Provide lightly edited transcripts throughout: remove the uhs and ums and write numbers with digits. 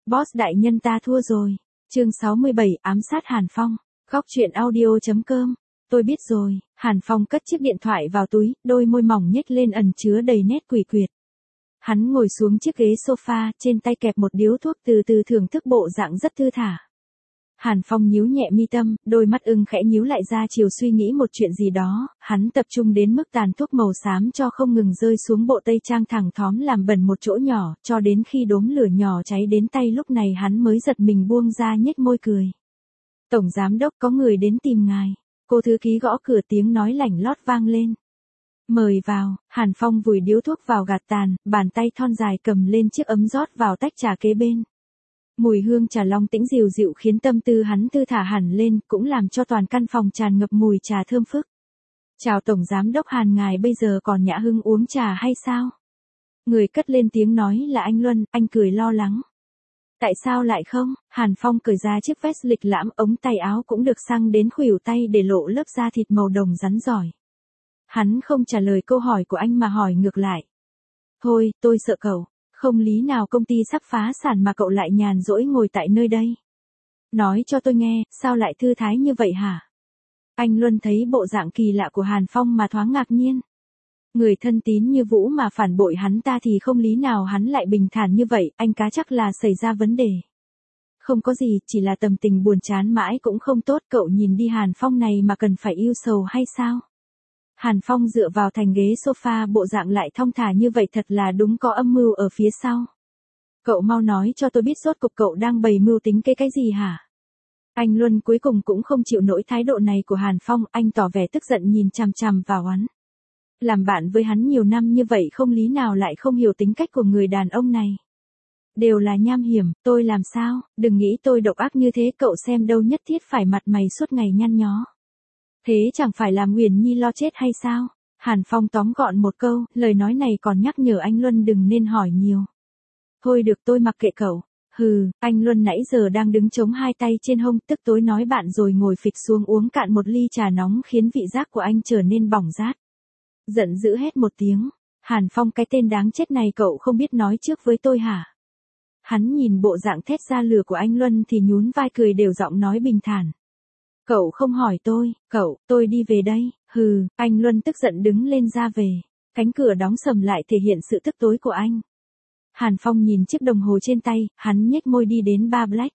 Boss đại nhân ta thua rồi. Chương 67 ám sát Hàn Phong. Góc truyện audio.com. Tôi biết rồi. Hàn Phong cất chiếc điện thoại vào túi, đôi môi mỏng nhếch lên ẩn chứa đầy nét quỷ quyệt. Hắn ngồi xuống chiếc ghế sofa, trên tay kẹp một điếu thuốc từ từ thưởng thức bộ dạng rất thư thả. Hàn Phong nhíu nhẹ mi tâm, đôi mắt ưng khẽ nhíu lại ra chiều suy nghĩ một chuyện gì đó, hắn tập trung đến mức tàn thuốc màu xám cho không ngừng rơi xuống bộ tây trang thẳng thóm làm bẩn một chỗ nhỏ, cho đến khi đốm lửa nhỏ cháy đến tay lúc này hắn mới giật mình buông ra nhếch môi cười. Tổng giám đốc có người đến tìm ngài. Cô thư ký gõ cửa tiếng nói lảnh lót vang lên. Mời vào. Hàn Phong vùi điếu thuốc vào gạt tàn, bàn tay thon dài cầm lên chiếc ấm rót vào tách trà kế bên. Mùi hương trà long tĩnh dịu dịu khiến tâm tư hắn thư thả hẳn lên, cũng làm cho toàn căn phòng tràn ngập mùi trà thơm phức. Chào Tổng Giám đốc Hàn, ngài bây giờ còn nhã hứng uống trà hay sao? Người cất lên tiếng nói là anh Luân, anh cười lo lắng. Tại sao lại không? Hàn Phong cởi ra chiếc vest lịch lãm, ống tay áo cũng được xăng đến khuỷu tay để lộ lớp da thịt màu đồng rắn giỏi. Hắn không trả lời câu hỏi của anh mà hỏi ngược lại. Thôi, tôi sợ cậu. Không lý nào công ty sắp phá sản mà cậu lại nhàn rỗi ngồi tại nơi đây. Nói cho tôi nghe, sao lại thư thái như vậy hả? Anh Luân thấy bộ dạng kỳ lạ của Hàn Phong mà thoáng ngạc nhiên. Người thân tín như Vũ mà phản bội hắn ta thì không lý nào hắn lại bình thản như vậy, anh cá chắc là xảy ra vấn đề. Không có gì, chỉ là tâm tình buồn chán mãi cũng không tốt, cậu nhìn đi Hàn Phong này mà cần phải yêu sầu hay sao? Hàn Phong dựa vào thành ghế sofa, bộ dạng lại thong thả như vậy thật là đúng có âm mưu ở phía sau. Cậu mau nói cho tôi biết rốt cuộc cậu đang bày mưu tính cái gì hả? Anh Luân cuối cùng cũng không chịu nổi thái độ này của Hàn Phong, anh tỏ vẻ tức giận nhìn chằm chằm vào hắn. Làm bạn với hắn nhiều năm như vậy không lý nào lại không hiểu tính cách của người đàn ông này. Đều là nham hiểm, tôi làm sao, đừng nghĩ tôi độc ác như thế, cậu xem đâu nhất thiết phải mặt mày suốt ngày nhăn nhó. Thế chẳng phải làm Huyền Nhi lo chết hay sao? Hàn Phong tóm gọn một câu, lời nói này còn nhắc nhở anh Luân đừng nên hỏi nhiều. Thôi được, tôi mặc kệ cậu. Hừ, anh Luân nãy giờ đang đứng chống hai tay trên hông, tức tối nói bạn rồi ngồi phịch xuống uống cạn một ly trà nóng khiến vị giác của anh trở nên bỏng rát. Giận dữ hét một tiếng. Hàn Phong, cái tên đáng chết này cậu không biết nói trước với tôi hả? Hắn nhìn bộ dạng thét ra lửa của anh Luân thì nhún vai cười đều giọng nói bình thản. Cậu không hỏi tôi đi về đây. Hừ, anh Luân tức giận đứng lên ra về. Cánh cửa đóng sầm lại thể hiện sự tức tối của anh. Hàn Phong nhìn chiếc đồng hồ trên tay, hắn nhếch môi đi đến bar Black.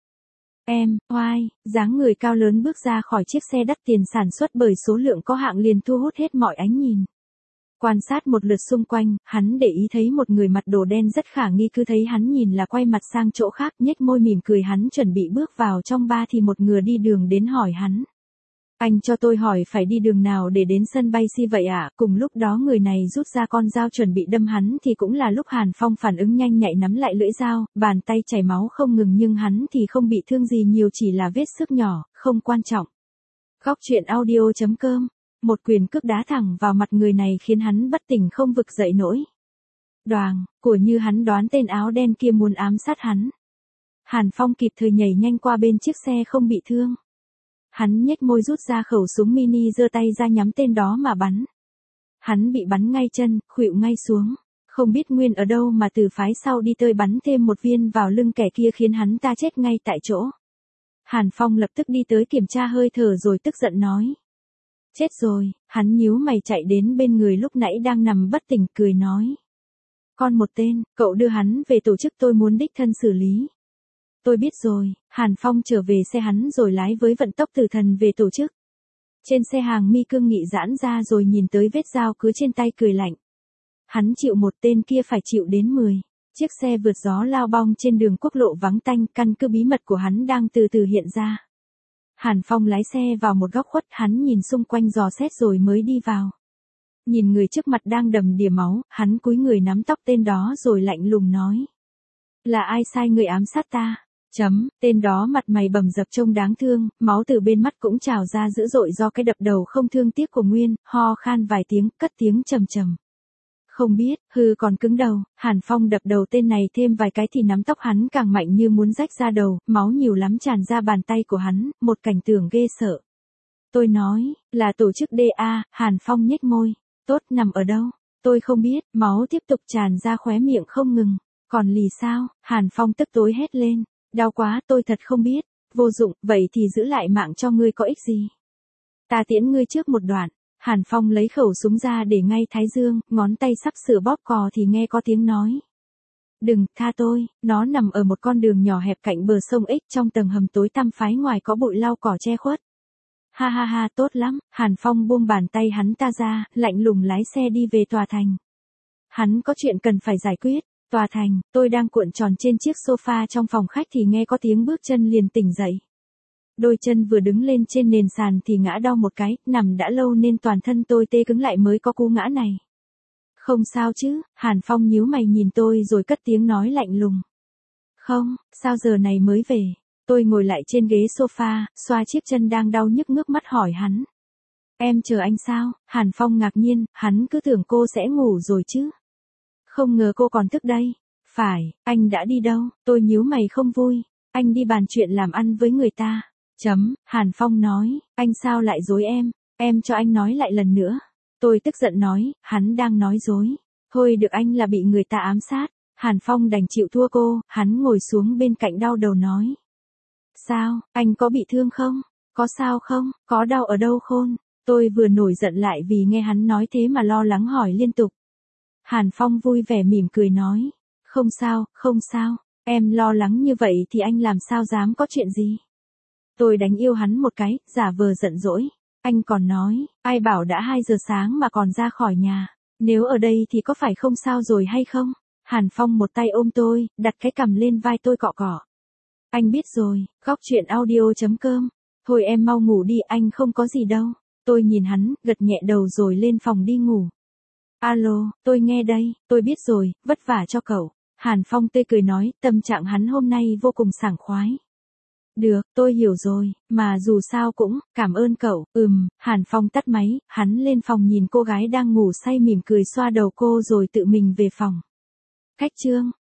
Oai, dáng người cao lớn bước ra khỏi chiếc xe đắt tiền sản xuất bởi số lượng có hạng liền thu hút hết mọi ánh nhìn. Quan sát một lượt xung quanh, hắn để ý thấy một người mặc đồ đen rất khả nghi, cứ thấy hắn nhìn là quay mặt sang chỗ khác, nhếch môi mỉm cười. Hắn chuẩn bị bước vào trong bar thì một người đi đường đến hỏi hắn. Anh cho tôi hỏi phải đi đường nào để đến sân bay si vậy ạ? Cùng lúc đó người này rút ra con dao chuẩn bị đâm hắn thì cũng là lúc Hàn Phong phản ứng nhanh nhạy nắm lại lưỡi dao, bàn tay chảy máu không ngừng nhưng hắn thì không bị thương gì nhiều, chỉ là vết xước nhỏ, không quan trọng. Góc truyện audio.com. Một quyền cước đá thẳng vào mặt người này khiến hắn bất tỉnh không vực dậy nổi. Đoàng, của như hắn đoán tên áo đen kia muốn ám sát hắn. Hàn Phong kịp thời nhảy nhanh qua bên chiếc xe không bị thương. Hắn nhếch môi rút ra khẩu súng mini, giơ tay ra nhắm tên đó mà bắn. Hắn bị bắn ngay chân, khuỵu ngay xuống. Không biết nguyên ở đâu mà từ phái sau đi tới bắn thêm một viên vào lưng kẻ kia khiến hắn ta chết ngay tại chỗ. Hàn Phong lập tức đi tới kiểm tra hơi thở rồi tức giận nói. Chết rồi, hắn nhíu mày chạy đến bên người lúc nãy đang nằm bất tỉnh cười nói. Con một tên, cậu đưa hắn về tổ chức, tôi muốn đích thân xử lý. Tôi biết rồi. Hàn Phong trở về xe hắn rồi lái với vận tốc tử thần về tổ chức. Trên xe hàng mi cương nghị giãn ra rồi nhìn tới vết dao cứ trên tay cười lạnh. Hắn chịu một, tên kia phải chịu đến 10. Chiếc xe vượt gió lao bong trên đường quốc lộ vắng tanh, căn cứ bí mật của hắn đang từ từ hiện ra. Hàn Phong lái xe vào một góc khuất, hắn nhìn xung quanh dò xét rồi mới đi vào. Nhìn người trước mặt đang đầm đìa máu, hắn cúi người nắm tóc tên đó rồi lạnh lùng nói. Là ai sai người ám sát ta? Tên đó mặt mày bầm dập trông đáng thương, máu từ bên mắt cũng trào ra dữ dội do cái đập đầu không thương tiếc của Nguyên, ho khan vài tiếng, cất tiếng trầm trầm. Không biết, còn cứng đầu. Hàn Phong đập đầu tên này thêm vài cái thì nắm tóc hắn càng mạnh như muốn rách ra đầu, máu nhiều lắm tràn ra bàn tay của hắn, một cảnh tượng ghê sợ. Tôi nói, là tổ chức DA, Hàn Phong nhếch môi. Tốt, nằm ở đâu? Tôi không biết, máu tiếp tục tràn ra khóe miệng không ngừng. Còn lì sao? Hàn Phong tức tối hét lên. Đau quá, tôi thật không biết. Vô dụng, vậy thì giữ lại mạng cho ngươi có ích gì? Ta tiễn ngươi trước một đoạn. Hàn Phong lấy khẩu súng ra để ngay thái dương, ngón tay sắp sửa bóp cò thì nghe có tiếng nói. Đừng, tha tôi, nó nằm ở một con đường nhỏ hẹp cạnh bờ sông X trong tầng hầm tối tăm phái ngoài có bụi lau cỏ che khuất. Ha ha ha, tốt lắm, Hàn Phong buông bàn tay hắn ta ra, lạnh lùng lái xe đi về tòa thành. Hắn có chuyện cần phải giải quyết. Tòa thành, tôi đang cuộn tròn trên chiếc sofa trong phòng khách thì nghe có tiếng bước chân liền tỉnh dậy. Đôi chân vừa đứng lên trên nền sàn thì ngã đau một cái, nằm đã lâu nên toàn thân tôi tê cứng lại mới có cú ngã này. Không sao chứ, Hàn Phong nhíu mày nhìn tôi rồi cất tiếng nói lạnh lùng. Không, sao giờ này mới về? Tôi ngồi lại trên ghế sofa, xoa chiếc chân đang đau nhức ngước mắt hỏi hắn. Em chờ anh sao? Hàn Phong ngạc nhiên, hắn cứ tưởng cô sẽ ngủ rồi chứ. Không ngờ cô còn thức đây. Phải, anh đã đi đâu? Tôi nhíu mày không vui. Anh đi bàn chuyện làm ăn với người ta. Hàn Phong nói, anh sao lại dối em cho anh nói lại lần nữa. Tôi tức giận nói, hắn đang nói dối. Thôi được anh là bị người ta ám sát. Hàn Phong đành chịu thua cô, hắn ngồi xuống bên cạnh đau đầu nói. Sao, anh có bị thương không? Có sao không? Có đau ở đâu khôn? Tôi vừa nổi giận lại vì nghe hắn nói thế mà lo lắng hỏi liên tục. Hàn Phong vui vẻ mỉm cười nói. Không sao, không sao. Em lo lắng như vậy thì anh làm sao dám có chuyện gì? Tôi đánh yêu hắn một cái, giả vờ giận dỗi. Anh còn nói, ai bảo đã 2 giờ sáng mà còn ra khỏi nhà. Nếu ở đây thì có phải không sao rồi hay không? Hàn Phong một tay ôm tôi, đặt cái cằm lên vai tôi cọ cọ. Anh biết rồi, góc chuyện audio.com. Thôi em mau ngủ đi, anh không có gì đâu. Tôi nhìn hắn, gật nhẹ đầu rồi lên phòng đi ngủ. Alo, tôi nghe đây, tôi biết rồi, vất vả cho cậu. Hàn Phong tươi cười nói, tâm trạng hắn hôm nay vô cùng sảng khoái. Được, tôi hiểu rồi, mà dù sao cũng, cảm ơn cậu. Hàn Phong tắt máy, hắn lên phòng nhìn cô gái đang ngủ say mỉm cười xoa đầu cô rồi tự mình về phòng. Khách trương.